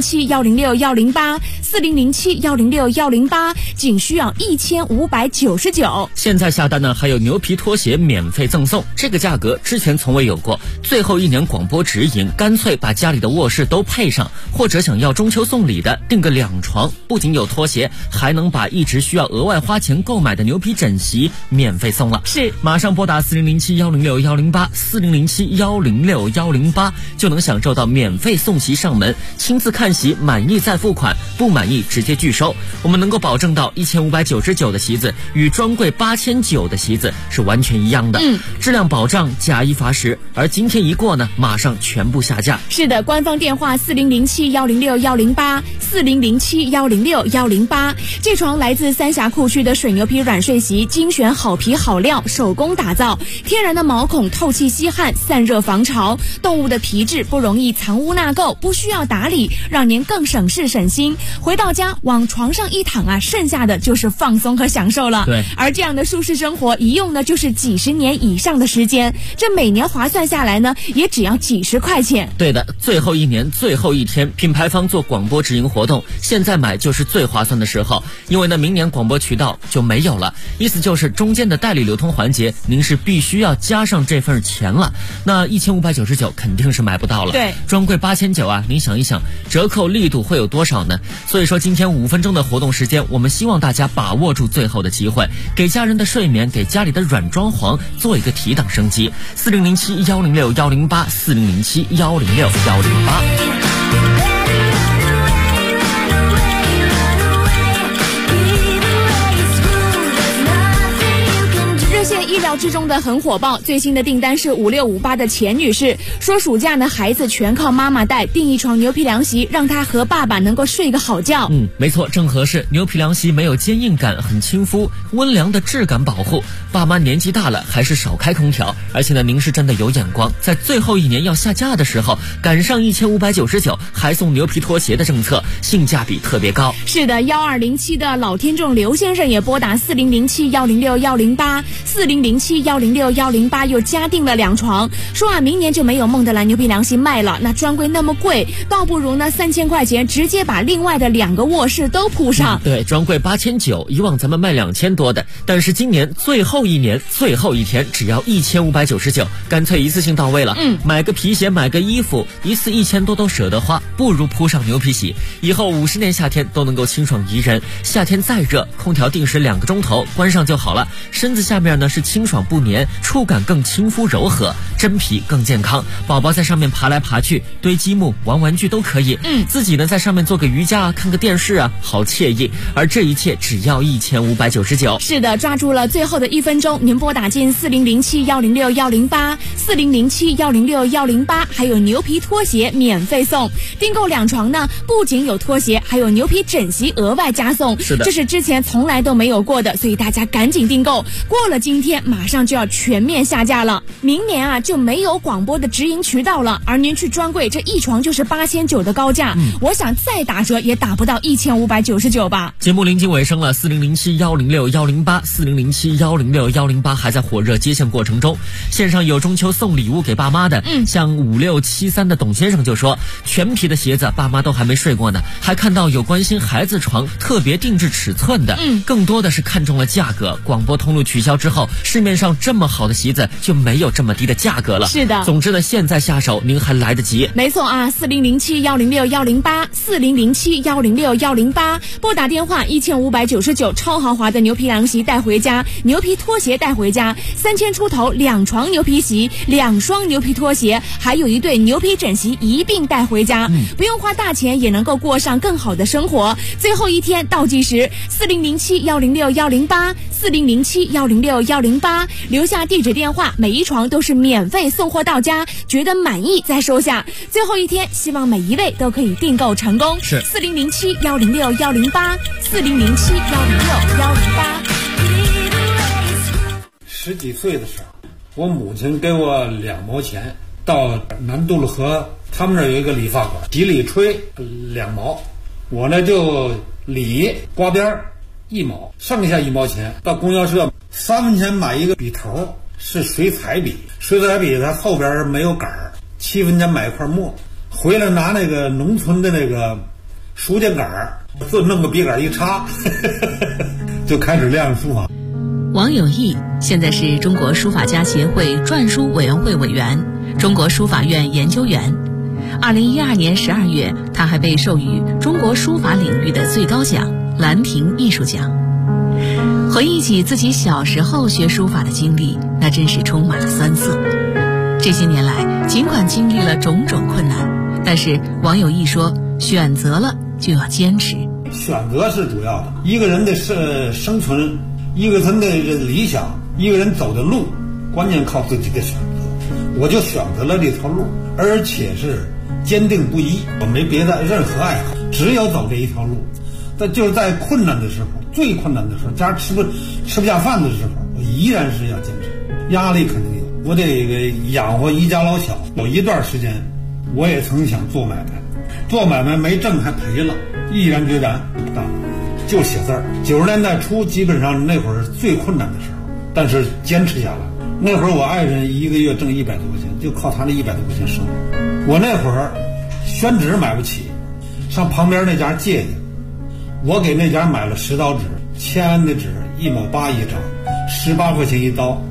Speaker 6: 4007106108，4007106108，仅需要1599。
Speaker 7: 现在下单呢，还有牛皮拖鞋免费赠送，这个价格之前从未有过。最后一年广播直营，干脆把家里的卧室都配上，或者想要中秋送礼的，订个2床，不仅有拖鞋，还能把一直需要额外花钱购买的牛皮枕席免费送了。
Speaker 6: 是，
Speaker 7: 马上拨打4007106108，4007106108，就能享受到免费送席上门，亲自看席，满意再付款，不满意直接拒收。我们能够保证到1599的席子与专柜8900的席子是完全一样的。质量保障，假一罚10，而今天一过呢，马上全部下架。
Speaker 6: 是的，官方电话4007106108，4007106108。这床来自三峡库区的水牛皮软睡席，精选好皮好料，手工打造，天然的毛孔透气吸汗，散热防潮，动物的皮质不容易藏污纳垢，不需要打理，让您更省事省心。回到家往床上一躺啊，剩下的就是放松和享受了。
Speaker 7: 对，
Speaker 6: 而这样的舒适生活一用呢就是几十年以上的时间，这每年划算下来呢也只要几十块钱。
Speaker 7: 对的，最后一年最后一天，品牌方做广播直营活动，现在买就是最划算的时候，因为呢明年广播渠道就没有了，意思就是中间的代理流通环节您是必须要加上这份钱了，那1599肯定是买不到了。
Speaker 6: 对，
Speaker 7: 专柜8900啊，您想一想折扣力度会有多少呢？所以说今天5分钟的活动时间，我们希望大家把握住最后的机会，给家人的睡眠，给家里的软装潢做一个提档升级。4007106108，4007106108。
Speaker 6: 意料之中的很火爆，最新的订单是5658的钱女士，说暑假呢孩子全靠妈妈带，订一床牛皮凉席，让她和爸爸能够睡个好觉。
Speaker 7: 没错，正合适。牛皮凉席没有坚硬感，很亲肤，温凉的质感保护。爸妈年纪大了，还是少开空调。而且呢，您是真的有眼光，在最后一年要下架的时候，赶上1599还送牛皮拖鞋的政策，性价比特别高。
Speaker 6: 是的，1207的老听众刘先生也拨打4007106108，4007106108又加订了2床，说啊，明年就没有孟德兰牛皮凉席卖了，那专柜那么贵，倒不如呢3000块钱直接把另外的2个卧室都铺上。
Speaker 7: 对，专柜8900，以往咱们卖2000多的，但是今年最后一年最后一天只要1599，干脆一次性到位了。买个皮鞋买个衣服，一次1000多都舍得花，不如铺上牛皮席，以后50年夏天都能够清爽宜人。夏天再热，空调定时2个钟头关上就好了，身子下面呢是清爽不粘，触感更亲肤柔和，真皮更健康，宝宝在上面爬来爬去，堆积木玩玩具都可以。自己呢在上面做个瑜伽看个电视啊，好惬意。而这一切只要1599。
Speaker 6: 是的，抓住了最后的1分钟，您拨打进4007106108，4007106108，还有牛皮拖鞋免费送。订购2床呢，不仅有拖鞋，还有牛皮枕席额外加送。
Speaker 7: 是的，
Speaker 6: 这是之前从来都没有过的，所以大家赶紧订购，过了今天马上就要全面下架了。明年啊就没有广播的直营渠道了，而您去专柜这一床就是8900的高价，我想再打折也打不到1599吧。
Speaker 7: 节目临近尾声了，4007106108，4007106108还在火热接线过程中。线上有中秋送礼物给爸妈的，像5673的董先生就说，全皮的鞋子爸妈都还没睡过呢，还看到有关心孩子床特别定制尺寸的，更多的是看中了价格。广播通路取消之后，市面上这么好的席子就没有这么低的价价格了。
Speaker 6: 是的，
Speaker 7: 总之呢，现在下手您还来得及。
Speaker 6: 没错啊，4007-106-108，4007-106-108，拨打电话1599，超豪华的牛皮凉席带回家，牛皮拖鞋带回家，3000出头2床牛皮席，2双牛皮拖鞋，还有一对牛皮枕席一并带回家，不用花大钱也能够过上更好的生活。最后一天倒计时，4007-106-108，4007-106-108，留下地址电话，每一床都是免费送货到家，觉得满意再收下。最后一天，希望每一位都可以订购成功。
Speaker 7: 是
Speaker 6: 4007-106-108，4007-106-108。
Speaker 8: 10几岁的时候，我母亲给我2毛钱，到南渡了河，他们那儿有一个理发馆，洗理吹2毛，我呢就理刮边1毛，剩下1毛钱到供销社3分钱买一个笔头，是水彩笔，水彩笔它后边没有杆儿，7分钱买一块墨，回来拿那个农村的那个书架杆儿，就弄个笔杆一插就开始练书法。
Speaker 9: 王有义现在是中国书法家协会篆书委员会委员、中国书法院研究员。2012年12月，他还被授予中国书法领域的最高奖兰亭艺术奖。回忆起自己小时候学书法的经历，那真是充满了酸涩。这些年来，尽管经历了种种困难，但是王有义说，选择了就要坚持。
Speaker 8: 选择是主要的，一个人的生存，一个人的理想，一个人走的路，关键靠自己的选择。我就选择了这条路，而且是坚定不移，我没别的任何爱好，只有走这一条路。但就是在困难的时候，最困难的时候，家吃不下饭的时候，我依然是要坚持。压力肯定有，我得养活一家老小。有一段时间，我也曾想做买卖，做买卖没挣还赔了，毅然决然不干了，就写字儿。90年代初，基本上那会儿最困难的时候，但是坚持下来。那会儿我爱人一个月挣100多块钱，就靠他那100多块钱生活。我那会儿宣纸买不起，上旁边那家借去，我给那家买了10刀纸，签的纸1毛8一张，18块钱一刀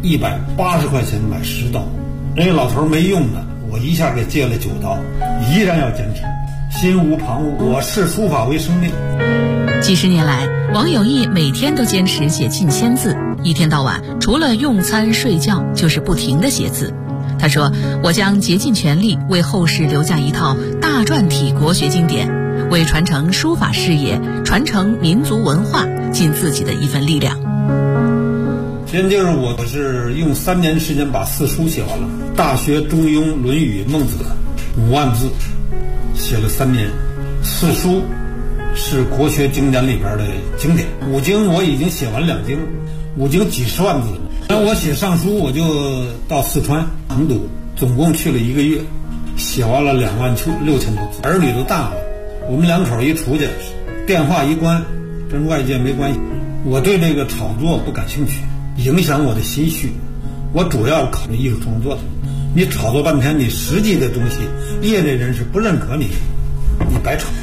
Speaker 8: ，180块钱买10刀。人家老头没用的，我一下给借了9刀，依然要坚持，心无旁骛。我视书法为生命。
Speaker 9: 几十年来，王有义每天都坚持写近1000字，一天到晚除了用餐睡觉就是不停地写字。他说，我将竭尽全力为后世留下一套大篆体国学经典，为传承书法事业、传承民族文化尽自己的一份力量。
Speaker 8: 先就是我是用3年时间把4书写完了，《大学》《中庸》《论语》《孟子》5万字，写了3年。4书是国学经典里边的经典，5经我已经写完2经，5经几十万字了。那我写上书，我就到四川成都，总共去了1个月，写完了26000多字。儿女都大了，我们2口一出去，电话一关，跟外界没关系。我对这个炒作不感兴趣，影响我的心绪。我主要考虑艺术创作的。你炒作半天，你实际的东西，业内人士不认可你，你白炒。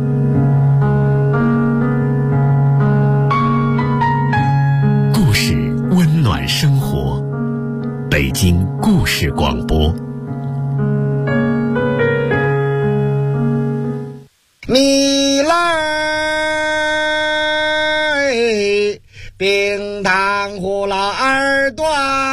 Speaker 1: 故事温暖生活，北京故事广播。
Speaker 10: 你来冰糖葫芦耳朵，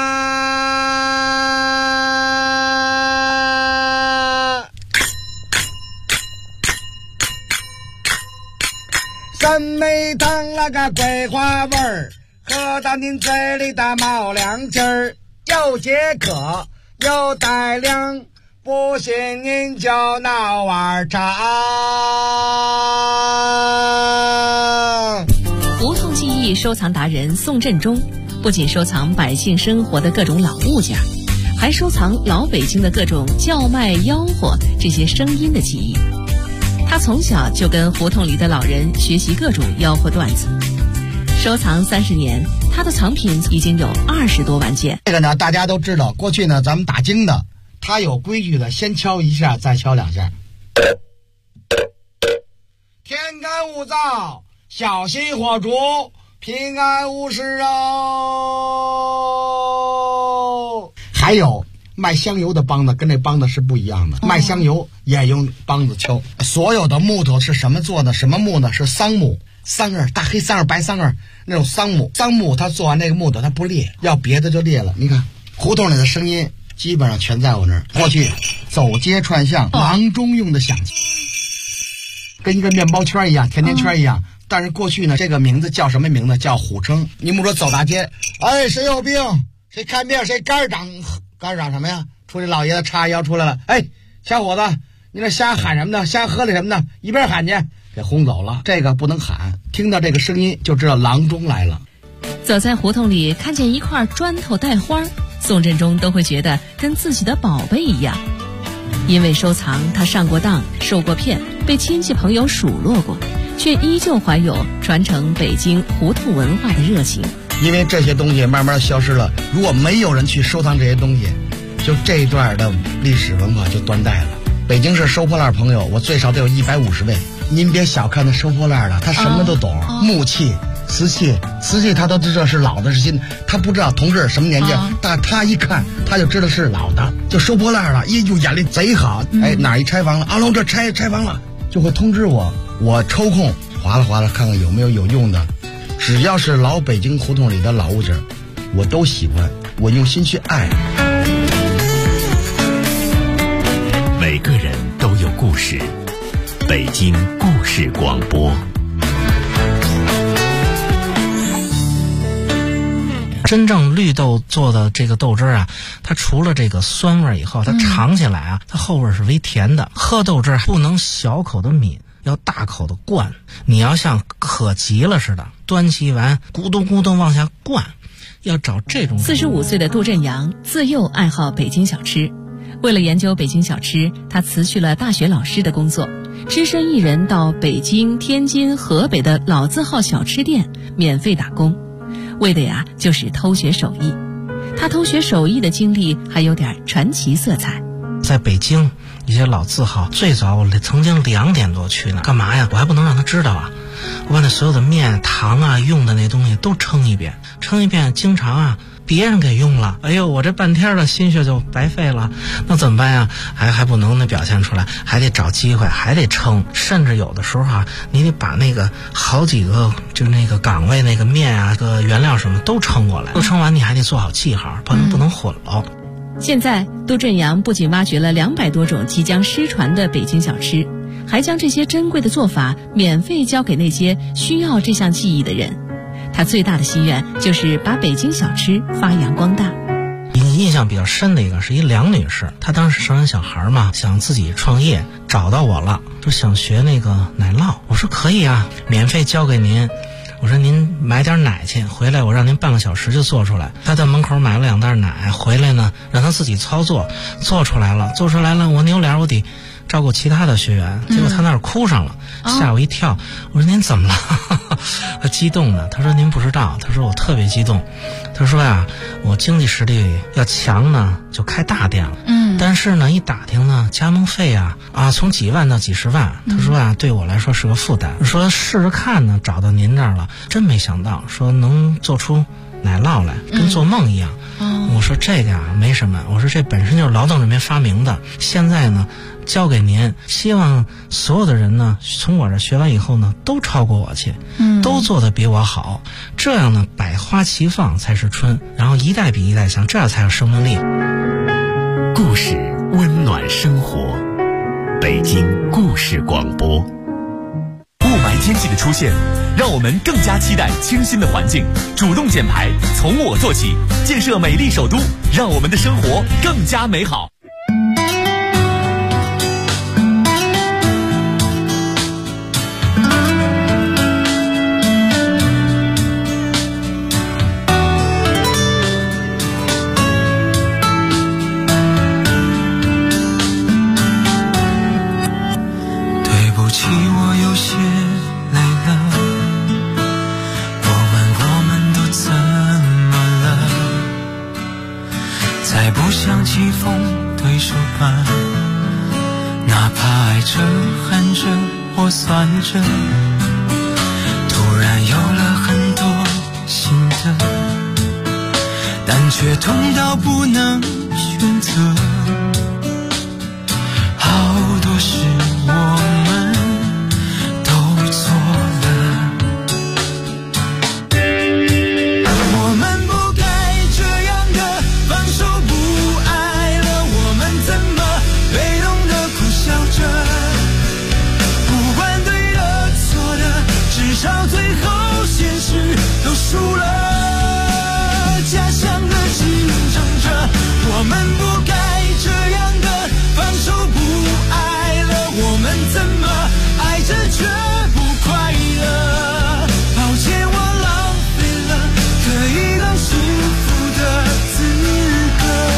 Speaker 10: 三梅糖那个桂花味儿，喝到您嘴里的冒凉劲儿，又解渴又带凉，不信您就闹碗茶。
Speaker 9: 胡同记忆收藏达人宋振中，不仅收藏百姓生活的各种老物件，还收藏老北京的各种叫卖吆喝这些声音的记忆。他从小就跟胡同里的老人学习各种吆喝段子，收藏30年，他的藏品已经有20多万件。
Speaker 10: 这个呢，大家都知道，过去呢，咱们打更的，他有规矩的，先敲一下，再敲2下。天干物燥，小心火烛，平安无事哦。还有卖香油的梆子跟这梆子是不一样的，卖香油也用梆子敲。所有的木头是什么做的？什么木呢？是桑木，桑叶，大黑桑叶、白桑叶那种桑木。桑木它做完那个木头它不裂，要别的就裂了。你看胡同里的声音基本上全在我那儿。过去走街串巷郎中用的响器，跟一个面包圈一样，甜甜圈一样。但是过去呢，这个名字叫什么名字？叫虎称。你们说走大街，哎，谁有病？谁看病？谁肝长什么呀？出去老爷子叉腰出来了，哎，小伙子，你这瞎喊什么呢？瞎喝的什么呢？一边喊去，给轰走了。这个不能喊，听到这个声音就知道郎中来了。
Speaker 9: 走在胡同里，看见一块砖头带花，宋振中都会觉得跟自己的宝贝一样。因为收藏，他上过当，受过骗，被亲戚朋友数落过，却依旧怀有传承北京胡同文化的热情。
Speaker 10: 因为这些东西慢慢消失了，如果没有人去收藏这些东西，就这一段的历史文化就断代了。北京市收破烂朋友，我最少得有150位。您别小看那收破烂的，他什么都懂，木器、瓷器他都知道是老的是新的，他不知道同志什么年纪，但他一看他就知道是老的，就收破烂了，一就眼力贼好。哎，哪一拆房了？阿龙这拆房了，就会通知我，我抽空划拉看看有没有用的。只要是老北京胡同里的老物件，我都喜欢，我用心去爱。
Speaker 1: 每个人都有故事，北京故事广播。
Speaker 11: 真正绿豆做的这个豆汁啊，它除了这个酸味以后，它尝起来啊，它后味是微甜的。喝豆汁不能小口的抿，要大口的灌，你要像渴急了似的，端起碗咕咚咕咚往下灌，要找这种。
Speaker 9: 45岁的杜振阳自幼爱好北京小吃，为了研究北京小吃，他辞去了大学老师的工作，只身一人到北京、天津、河北的老字号小吃店免费打工，为的呀就是偷学手艺。他偷学手艺的经历还有点传奇色彩。
Speaker 11: 在北京一些老字号，最早我曾经2点多去呢，干嘛呀？我还不能让他知道啊！我把那所有的面、糖啊、用的那东西都称一遍，经常啊别人给用了，哎呦，我这半天的心血就白费了，那怎么办呀？还不能表现出来，还得找机会，还得称，甚至有的时候啊，你得把那个好几个就那个岗位那个面啊、个原料什么都称过来，都称完你还得做好记号，不能混了。
Speaker 9: 现在杜振阳不仅挖掘了200多种即将失传的北京小吃，还将这些珍贵的做法免费交给那些需要这项技艺的人。他最大的心愿就是把北京小吃发扬光大。
Speaker 11: 印象比较深的一个是一梁女士，她当时生完小孩嘛，想自己创业，找到我了，说想学那个奶酪。我说可以啊，免费教给您。我说您买点奶去，回来我让您半个小时就做出来。他在门口买了2袋奶，回来呢让他自己操作，做出来了，我扭脸我得照顾其他的学员，结果他那儿哭上了，吓我一跳。我说您怎么了？他激动的，他说您不知道，他说我特别激动，他说呀，我经济实力要强呢就开大店了，但是呢一打听呢加盟费啊从几万到几十万，他说啊对我来说是个负担，说试试看呢，找到您这儿了，真没想到说能做出奶酪来，跟做梦一样。我说这个啊没什么，我说这本身就是劳动人民发明的，现在呢交给您，希望所有的人呢从我这学完以后呢都超过我去，都做得比我好，这样呢百花齐放才是春，然后一代比一代强，这样才有生命力。
Speaker 1: 故事温暖生活，北京故事广播。
Speaker 12: 雾霾天气的出现，让我们更加期待清新的环境。主动减排，从我做起，建设美丽首都，让我们的生活更加美好。
Speaker 13: 季风对手般，哪怕爱着恨着或算着，突然有了很多新的，但却痛到不能选选择，好多事我们都错了。我们不该这样的放手不爱了，我们怎么被动的苦笑着，不管对的错的，至少最后现实都输了。假象的竞争着，我们不该这样的放手不爱了，我们怎么爱着却不快乐？抱歉，我浪费了可以更幸福的资格。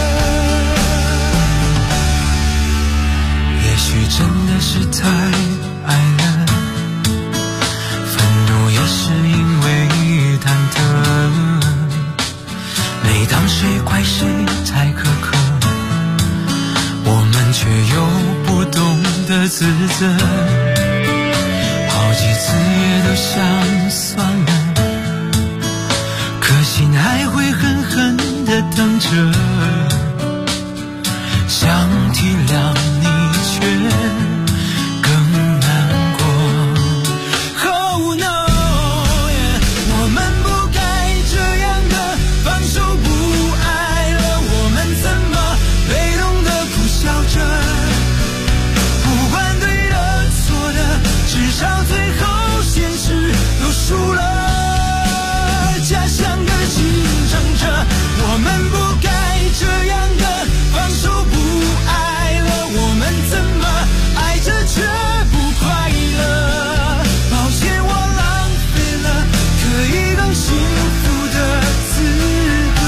Speaker 13: 也许真的是太爱了，愤怒也是因为忐忑，每当谁怪谁太苛刻，我们却又不懂得自责，好几次也都想算了，可心还会狠狠地等着，想体谅你却更难过。 Oh no， 我们不该这样的放手不爱了，我们怎么被动的苦笑着，不管对的错的，至少最后现实都输了。假象的竞争着，我们不该这样的放手不爱了，我们怎么爱着却不快乐？抱歉，我浪费了可以更幸福的资格。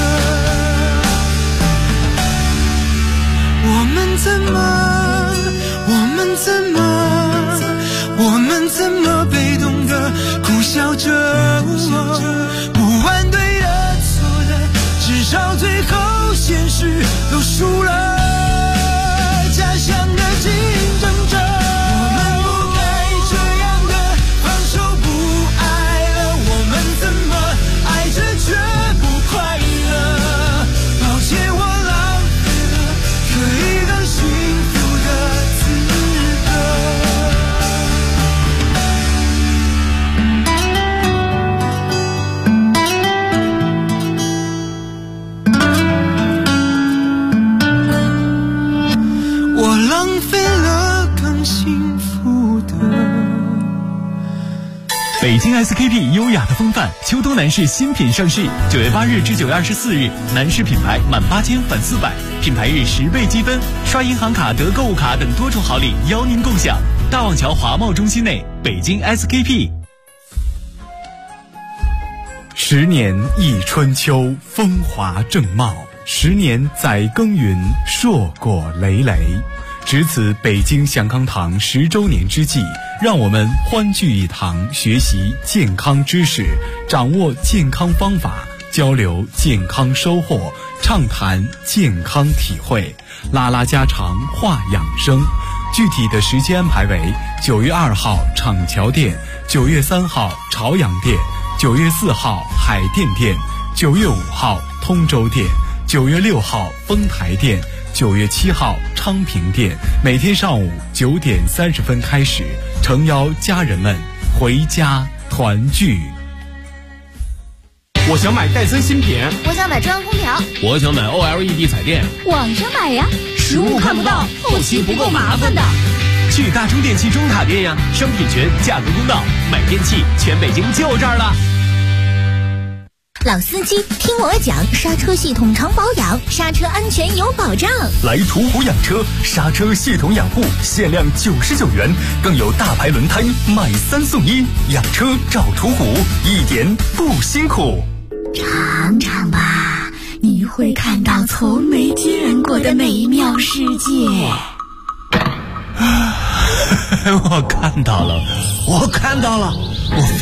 Speaker 13: 我们怎么被动的苦笑着，不管对的错的，至少最后现实都输了。假象的竞争着，我们不该这样的放手不爱了，我们怎么爱着却不快乐？抱歉，我浪费了可以更幸福的资格。我浪费了更幸福的。
Speaker 3: 北京 SKP 优雅的风范，秋冬男士新品上市，9月8日至9月24日，男士品牌满8000返400，品牌日10倍积分，刷银行卡得购物卡等多重好礼邀您共享。大望桥华贸中心内，北京 SKP。10年忆春秋，风华正茂；10年载耕耘，硕果累累。值此北京祥康堂10周年之际，让我们欢聚一堂，学习健康知识，掌握健康方法，交流健康收获，畅谈健康体会，拉拉家常，话养生。具体的时间安排为9月2号厂桥店，9月3号朝阳店，9月4号海淀店，9月5号通州店，9月6号丰台店，9月7号昌平店，每天上午9点30分开始，诚邀家人们回家团聚。
Speaker 14: 我想买戴森新品，
Speaker 15: 我想买中央空调，
Speaker 14: 我想买 OLED 彩电，
Speaker 15: 网上买呀，实物看不到，后期不够麻烦的。
Speaker 12: 去大中电器中塔店呀，商品全，价格公道，买电器全北京就这儿了。
Speaker 15: 老司机听我讲，刹车系统常保养，刹车安全有保障。
Speaker 12: 来途虎养车，刹车系统养护限量99元，更有大牌轮胎买3送1，养车找途虎，一点不辛苦。
Speaker 15: 尝尝吧，你会看到从没见过的美妙世界。
Speaker 11: 我看到了，我